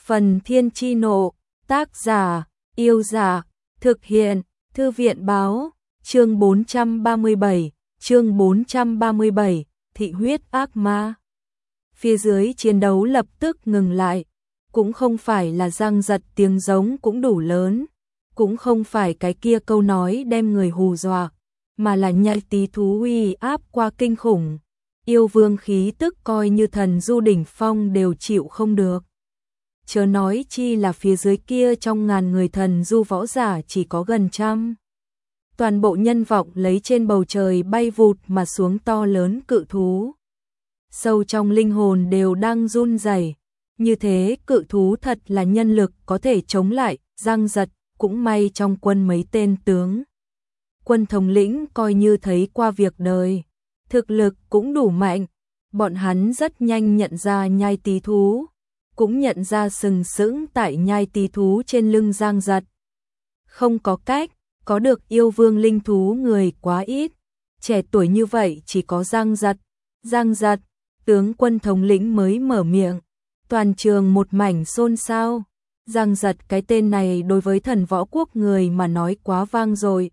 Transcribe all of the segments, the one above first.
Phần Thiên Chi Nộ, tác giả, Yêu Giả, thực hiện, Thư viện Báo, chương 437, Thị huyết ác ma. Phía dưới chiến đấu lập tức ngừng lại, cũng không phải là răng giật tiếng giống cũng đủ lớn, cũng không phải cái kia câu nói đem người hù dọa, mà là nhạy tí thú uy áp qua kinh khủng. Yêu vương khí tức coi như thần du đỉnh phong đều chịu không được. Chớ nói chi là phía dưới kia trong ngàn người thần du võ giả chỉ có gần trăm. Toàn bộ nhân vọng lấy trên bầu trời bay vụt mà xuống to lớn cự thú. Sâu trong linh hồn đều đang run rẩy. Như thế cự thú thật là nhân lực có thể chống lại, răng giật, cũng may trong quân mấy tên tướng. Quân thống lĩnh coi như thấy qua việc đời, thực lực cũng đủ mạnh, bọn hắn rất nhanh nhận ra nhai tí thú, cũng nhận ra sừng sững tại nhai tí thú trên lưng răng giật. Không có cách, có được yêu vương linh thú người quá ít, trẻ tuổi như vậy chỉ có răng giật, tướng quân thống lĩnh mới mở miệng, toàn trường một mảnh xôn xao. Răng giật cái tên này đối với thần võ quốc người mà nói quá vang rồi.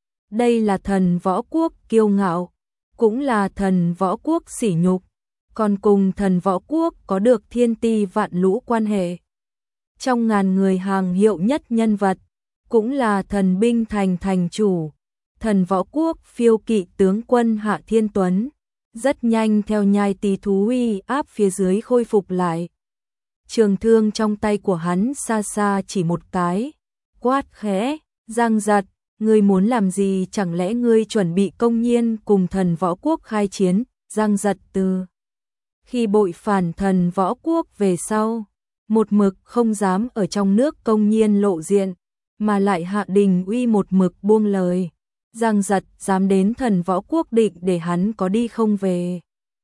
Đây là thần võ quốc kiêu ngạo, cũng là thần võ quốc sỉ nhục, còn cùng thần võ quốc có được thiên ti vạn lũ quan hệ. Trong ngàn người hàng hiệu nhất nhân vật, cũng là thần binh thành chủ, thần võ quốc phiêu kỵ tướng quân Hạ Thiên Tuấn, rất nhanh theo nhai tí thú uy áp phía dưới khôi phục lại. Trường thương trong tay của hắn xa xa chỉ một cái, quát khẽ, răng giật, ngươi muốn làm gì, chẳng lẽ ngươi chuẩn bị công nhiên cùng thần võ quốc khai chiến? Răng giật từ khi bội phản thần võ quốc về sau, một mực không dám ở trong nước công nhiên lộ diện, mà lại hạ đình uy một mực buông lời. Răng giật dám đến thần võ quốc định để hắn có đi không về.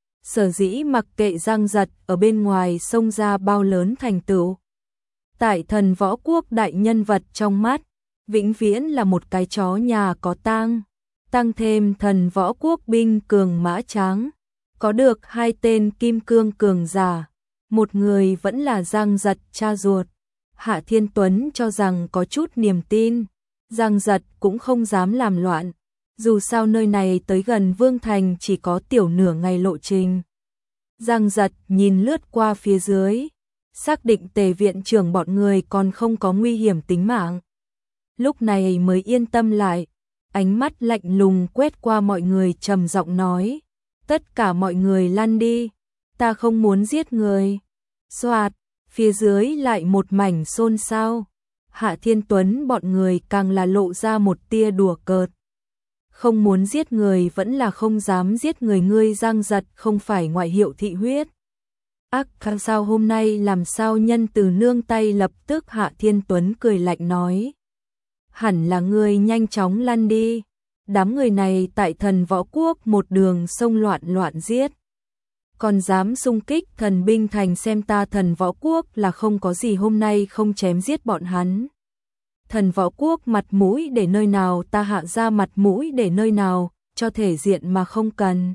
Sở dĩ mặc kệ răng giật ở bên ngoài xông ra bao lớn thành tựu, tại thần võ quốc đại nhân vật trong mắt, vĩnh viễn là một cái chó nhà có tang. Tăng thêm thần võ quốc binh cường mã tráng, có được hai tên kim cương cường giả, một người vẫn là răng giật cha ruột. Hạ Thiên Tuấn cho rằng có chút niềm tin, răng giật cũng không dám làm loạn, dù sao nơi này tới gần Vương Thành chỉ có tiểu nửa ngày lộ trình. Răng giật nhìn lướt qua phía dưới, xác định Tề viện trưởng bọn người còn không có nguy hiểm tính mạng. Lúc này mới yên tâm lại, ánh mắt lạnh lùng quét qua mọi người trầm giọng nói, tất cả mọi người lăn đi, ta không muốn giết người. Soạt, phía dưới lại một mảnh xôn xao. Hạ Thiên Tuấn bọn người càng là lộ ra một tia đùa cợt. Không muốn giết người vẫn là không dám giết người, ngươi răng giật không phải ngoại hiệu thị huyết ác sao hôm nay làm sao nhân từ nương tay, lập tức Hạ Thiên Tuấn cười lạnh nói, hẳn là ngươi nhanh chóng lăn đi, đám người này tại thần võ quốc một đường sông loạn giết, còn dám xung kích thần binh thành, xem ta thần võ quốc là không có gì hôm nay không chém giết bọn hắn. Thần võ quốc mặt mũi để nơi nào, ta Hạ ra mặt mũi để nơi nào, cho thể diện mà không cần.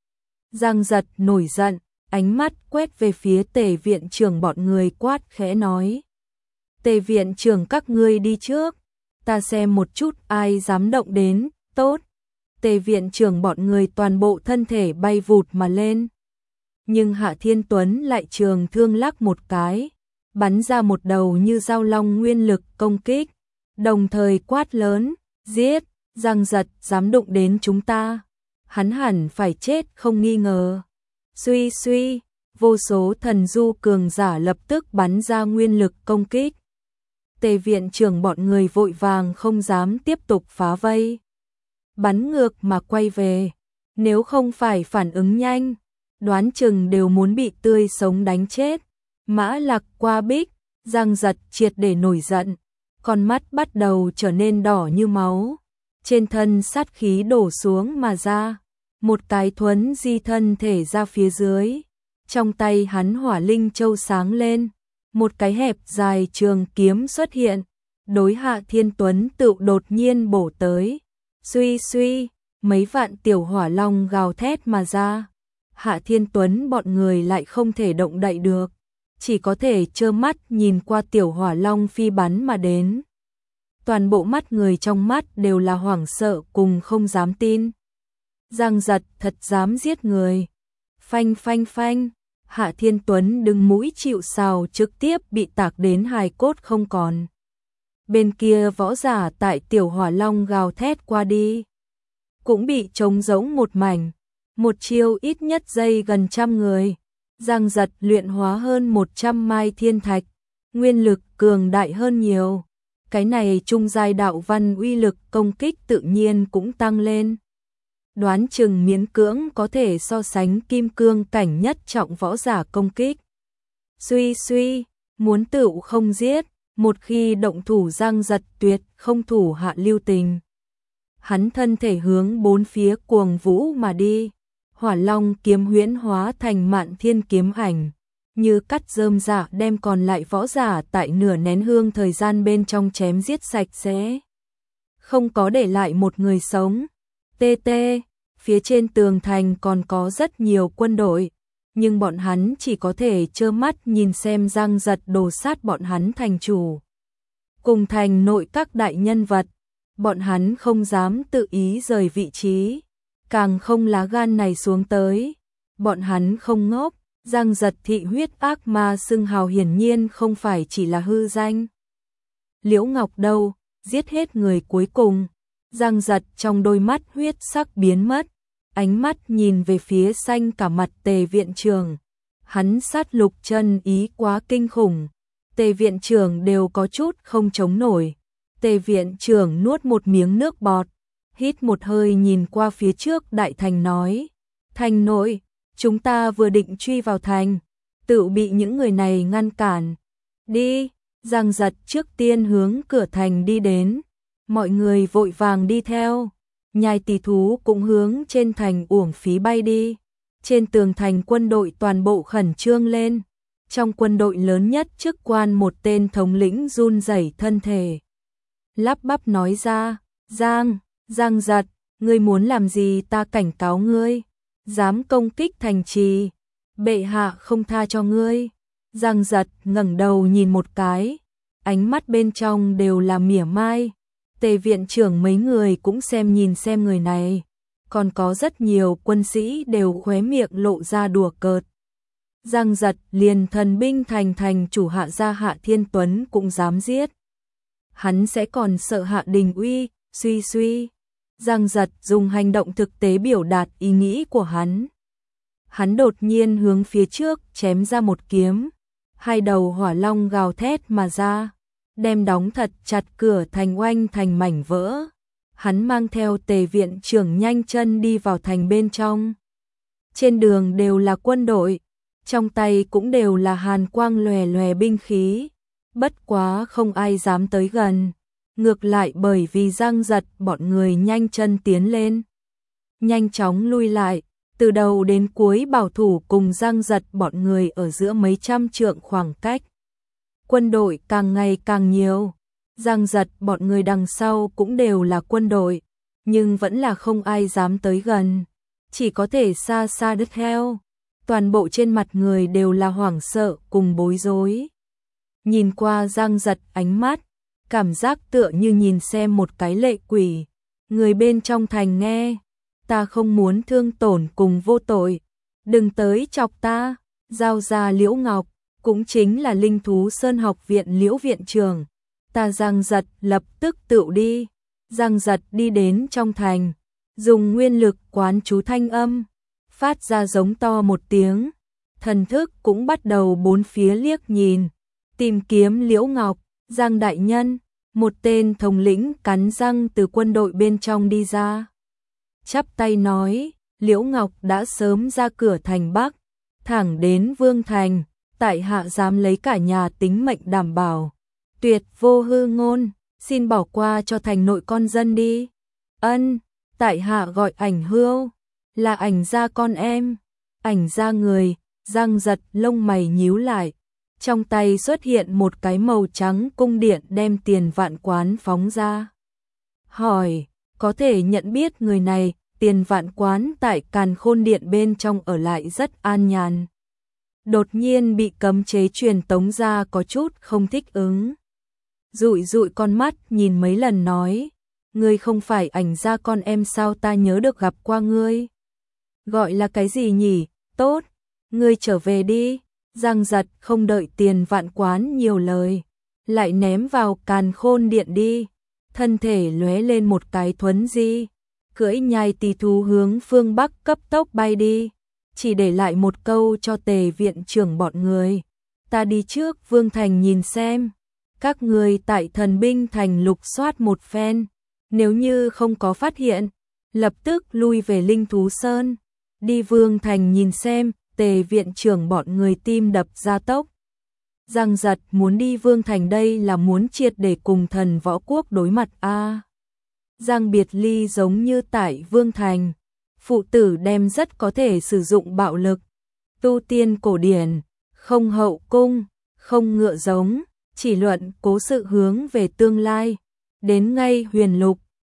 Răng giật nổi giận, ánh mắt quét về phía Tề viện trưởng bọn người quát khẽ nói, Tề viện trưởng các ngươi đi trước, ta xem một chút ai dám động đến. Tốt. Tề viện trưởng bọn người toàn bộ thân thể bay vụt mà lên. Nhưng Hạ Thiên Tuấn lại trường thương lắc một cái, bắn ra một đầu như dao long nguyên lực công kích, đồng thời quát lớn, giết, răng giật dám đụng đến chúng ta, hắn hẳn phải chết không nghi ngờ. Suy, vô số thần du cường giả lập tức bắn ra nguyên lực công kích. Tề viện trưởng bọn người vội vàng không dám tiếp tục phá vây, bắn ngược mà quay về, nếu không phải phản ứng nhanh, đoán chừng đều muốn bị tươi sống đánh chết. Mã Lạc qua bích, răng giật triệt để nổi giận, con mắt bắt đầu trở nên đỏ như máu, trên thân sát khí đổ xuống mà ra, một cái thuấn di thân thể ra phía dưới, trong tay hắn hỏa linh châu sáng lên, một cái hẹp dài trường kiếm xuất hiện, đối Hạ Thiên Tuấn tự đột nhiên bổ tới. Suy, mấy vạn tiểu hỏa long gào thét mà ra. Hạ Thiên Tuấn bọn người lại không thể động đậy được, chỉ có thể trơ mắt nhìn qua tiểu hỏa long phi bắn mà đến. Toàn bộ mắt người trong mắt đều là hoảng sợ cùng không dám tin. Giang Giật thật dám giết người. Phanh phanh phanh, Hạ Thiên Tuấn đứng mũi chịu sào trực tiếp bị tạc đến hài cốt không còn. Bên kia võ giả tại tiểu hỏa long gào thét qua đi, cũng bị trống rỗng một mảnh. Một chiêu ít nhất giây gần trăm người. Giang Giật luyện hóa hơn 100 mai thiên thạch, nguyên lực cường đại hơn nhiều. Cái này trung giai đạo văn uy lực công kích tự nhiên cũng tăng lên. Đoán chừng miễn cưỡng có thể so sánh kim cương cảnh nhất trọng võ giả công kích. Suy suy, muốn tựu không giết, một khi động thủ Giang Giật tuyệt không thủ hạ lưu tình. Hắn thân thể hướng bốn phía cuồng vũ mà đi. Hỏa long kiếm huyễn hóa thành mạn thiên kiếm ảnh, như cắt rơm rạ đem còn lại võ giả tại nửa nén hương thời gian bên trong chém giết sạch sẽ. Không có để lại một người sống. TT, phía trên tường thành còn có rất nhiều quân đội, nhưng bọn hắn chỉ có thể trơ mắt nhìn xem Giang Giật đồ sát bọn hắn thành chủ. Cùng thành nội các đại nhân vật, bọn hắn không dám tự ý rời vị trí. Càng không lá gan này xuống tới. Bọn hắn không ngốc, Giang Giật thị huyết ác ma xưng hào hiển nhiên không phải chỉ là hư danh. Liễu Ngọc đâu, giết hết người cuối cùng. Giang Giật trong đôi mắt huyết sắc biến mất, ánh mắt nhìn về phía xanh cả mặt Tề viện trưởng. Hắn sát lục chân ý quá kinh khủng, Tề viện trưởng đều có chút không chống nổi. Tề viện trưởng nuốt một miếng nước bọt, hít một hơi nhìn qua phía trước đại thành nói. Thành nội, chúng ta vừa định truy vào thành, tự bị những người này ngăn cản. Đi, Giang Giật trước tiên hướng cửa thành đi đến. Mọi người vội vàng đi theo. Nhai tỷ thú cũng hướng trên thành uổng phí bay đi. Trên tường thành quân đội toàn bộ khẩn trương lên. Trong quân đội lớn nhất chức quan một tên thống lĩnh run rẩy thân thể. Lắp bắp nói ra, Giang Giật, ngươi muốn làm gì ta cảnh cáo ngươi, dám công kích thành trì, bệ hạ không tha cho ngươi. Giang Giật ngẩng đầu nhìn một cái, ánh mắt bên trong đều là mỉa mai. Tề viện trưởng mấy người cũng nhìn xem người này, còn có rất nhiều quân sĩ đều khóe miệng lộ ra đùa cợt. Giang Giật liền thần binh thành chủ Hạ gia Hạ Thiên Tuấn cũng dám giết. Hắn sẽ còn sợ Hạ Đình Uy, suy. Giang Giật dùng hành động thực tế biểu đạt ý nghĩ của hắn. Hắn đột nhiên hướng phía trước chém ra một kiếm. Hai đầu hỏa long gào thét mà ra, đem đóng thật chặt cửa thành oanh thành mảnh vỡ. Hắn mang theo Tề viện trưởng nhanh chân đi vào thành bên trong. Trên đường đều là quân đội, trong tay cũng đều là hàn quang lòe lòe binh khí. Bất quá không ai dám tới gần. Ngược lại bởi vì Giang Giật bọn người nhanh chân tiến lên, nhanh chóng lui lại, từ đầu đến cuối bảo thủ cùng Giang Giật bọn người ở giữa mấy trăm trượng khoảng cách. Quân đội càng ngày càng nhiều, Giang Giật bọn người đằng sau cũng đều là quân đội, nhưng vẫn là không ai dám tới gần, chỉ có thể xa xa đứt theo. Toàn bộ trên mặt người đều là hoảng sợ cùng bối rối. Nhìn qua Giang Giật ánh mắt, cảm giác tựa như nhìn xem một cái lệ quỷ. Người bên trong thành nghe, ta không muốn thương tổn cùng vô tội, đừng tới chọc ta. Giao ra Liễu Ngọc, cũng chính là Linh Thú Sơn học viện Liễu viện trưởng. Ta Giang Giật lập tức tựu đi. Giang Giật đi đến trong thành, dùng nguyên lực quán chú thanh âm, phát ra giống to một tiếng. Thần thức cũng bắt đầu bốn phía liếc nhìn, tìm kiếm Liễu Ngọc. Giang đại nhân, một tên thống lĩnh cắn răng từ quân đội bên trong đi ra. Chắp tay nói, Liễu Ngọc đã sớm ra cửa thành Bắc, thẳng đến Vương Thành, tại hạ dám lấy cả nhà tính mệnh đảm bảo. Tuyệt vô hư ngôn, xin bỏ qua cho thành nội con dân đi. Ân, tại hạ gọi Ảnh Hưu, là Ảnh gia con em. Ảnh gia người, Giang Giật lông mày nhíu lại. Trong tay xuất hiện một cái màu trắng cung điện đem tiền vạn quán phóng ra. Hỏi, có thể nhận biết người này, tiền vạn quán tại Càn Khôn Điện bên trong ở lại rất an nhàn. đột nhiên bị cấm chế truyền tống ra có chút không thích ứng. Dụi dụi con mắt nhìn mấy lần nói, ngươi không phải ảnh gia con em sao, ta nhớ được gặp qua ngươi. Gọi là cái gì nhỉ? Tốt, ngươi trở về đi. Giang Giật không đợi Tiền Vạn Quán nhiều lời, lại ném vào Càn Khôn Điện đi. Thân thể lóe lên một cái thuấn di, cưỡi nhai tỳ thú hướng phương Bắc cấp tốc bay đi, chỉ để lại một câu cho Tề viện trưởng bọn người. Ta đi trước Vương Thành nhìn xem, các người tại Thần Binh Thành lục soát một phen, nếu như không có phát hiện, lập tức lui về Linh Thú Sơn. Đi Vương Thành nhìn xem. Tề viện trưởng bọn người tim đập gia tốc. Giang Giật muốn đi Vương Thành đây là muốn triệt để cùng Thần Võ Quốc đối mặt a. Giang Biệt Ly giống như tại Vương Thành, phụ tử đem rất có thể sử dụng bạo lực. Tu tiên cổ điển, không hậu cung, không ngựa giống, chỉ luận cố sự hướng về tương lai. Đến ngay Huyền Lục,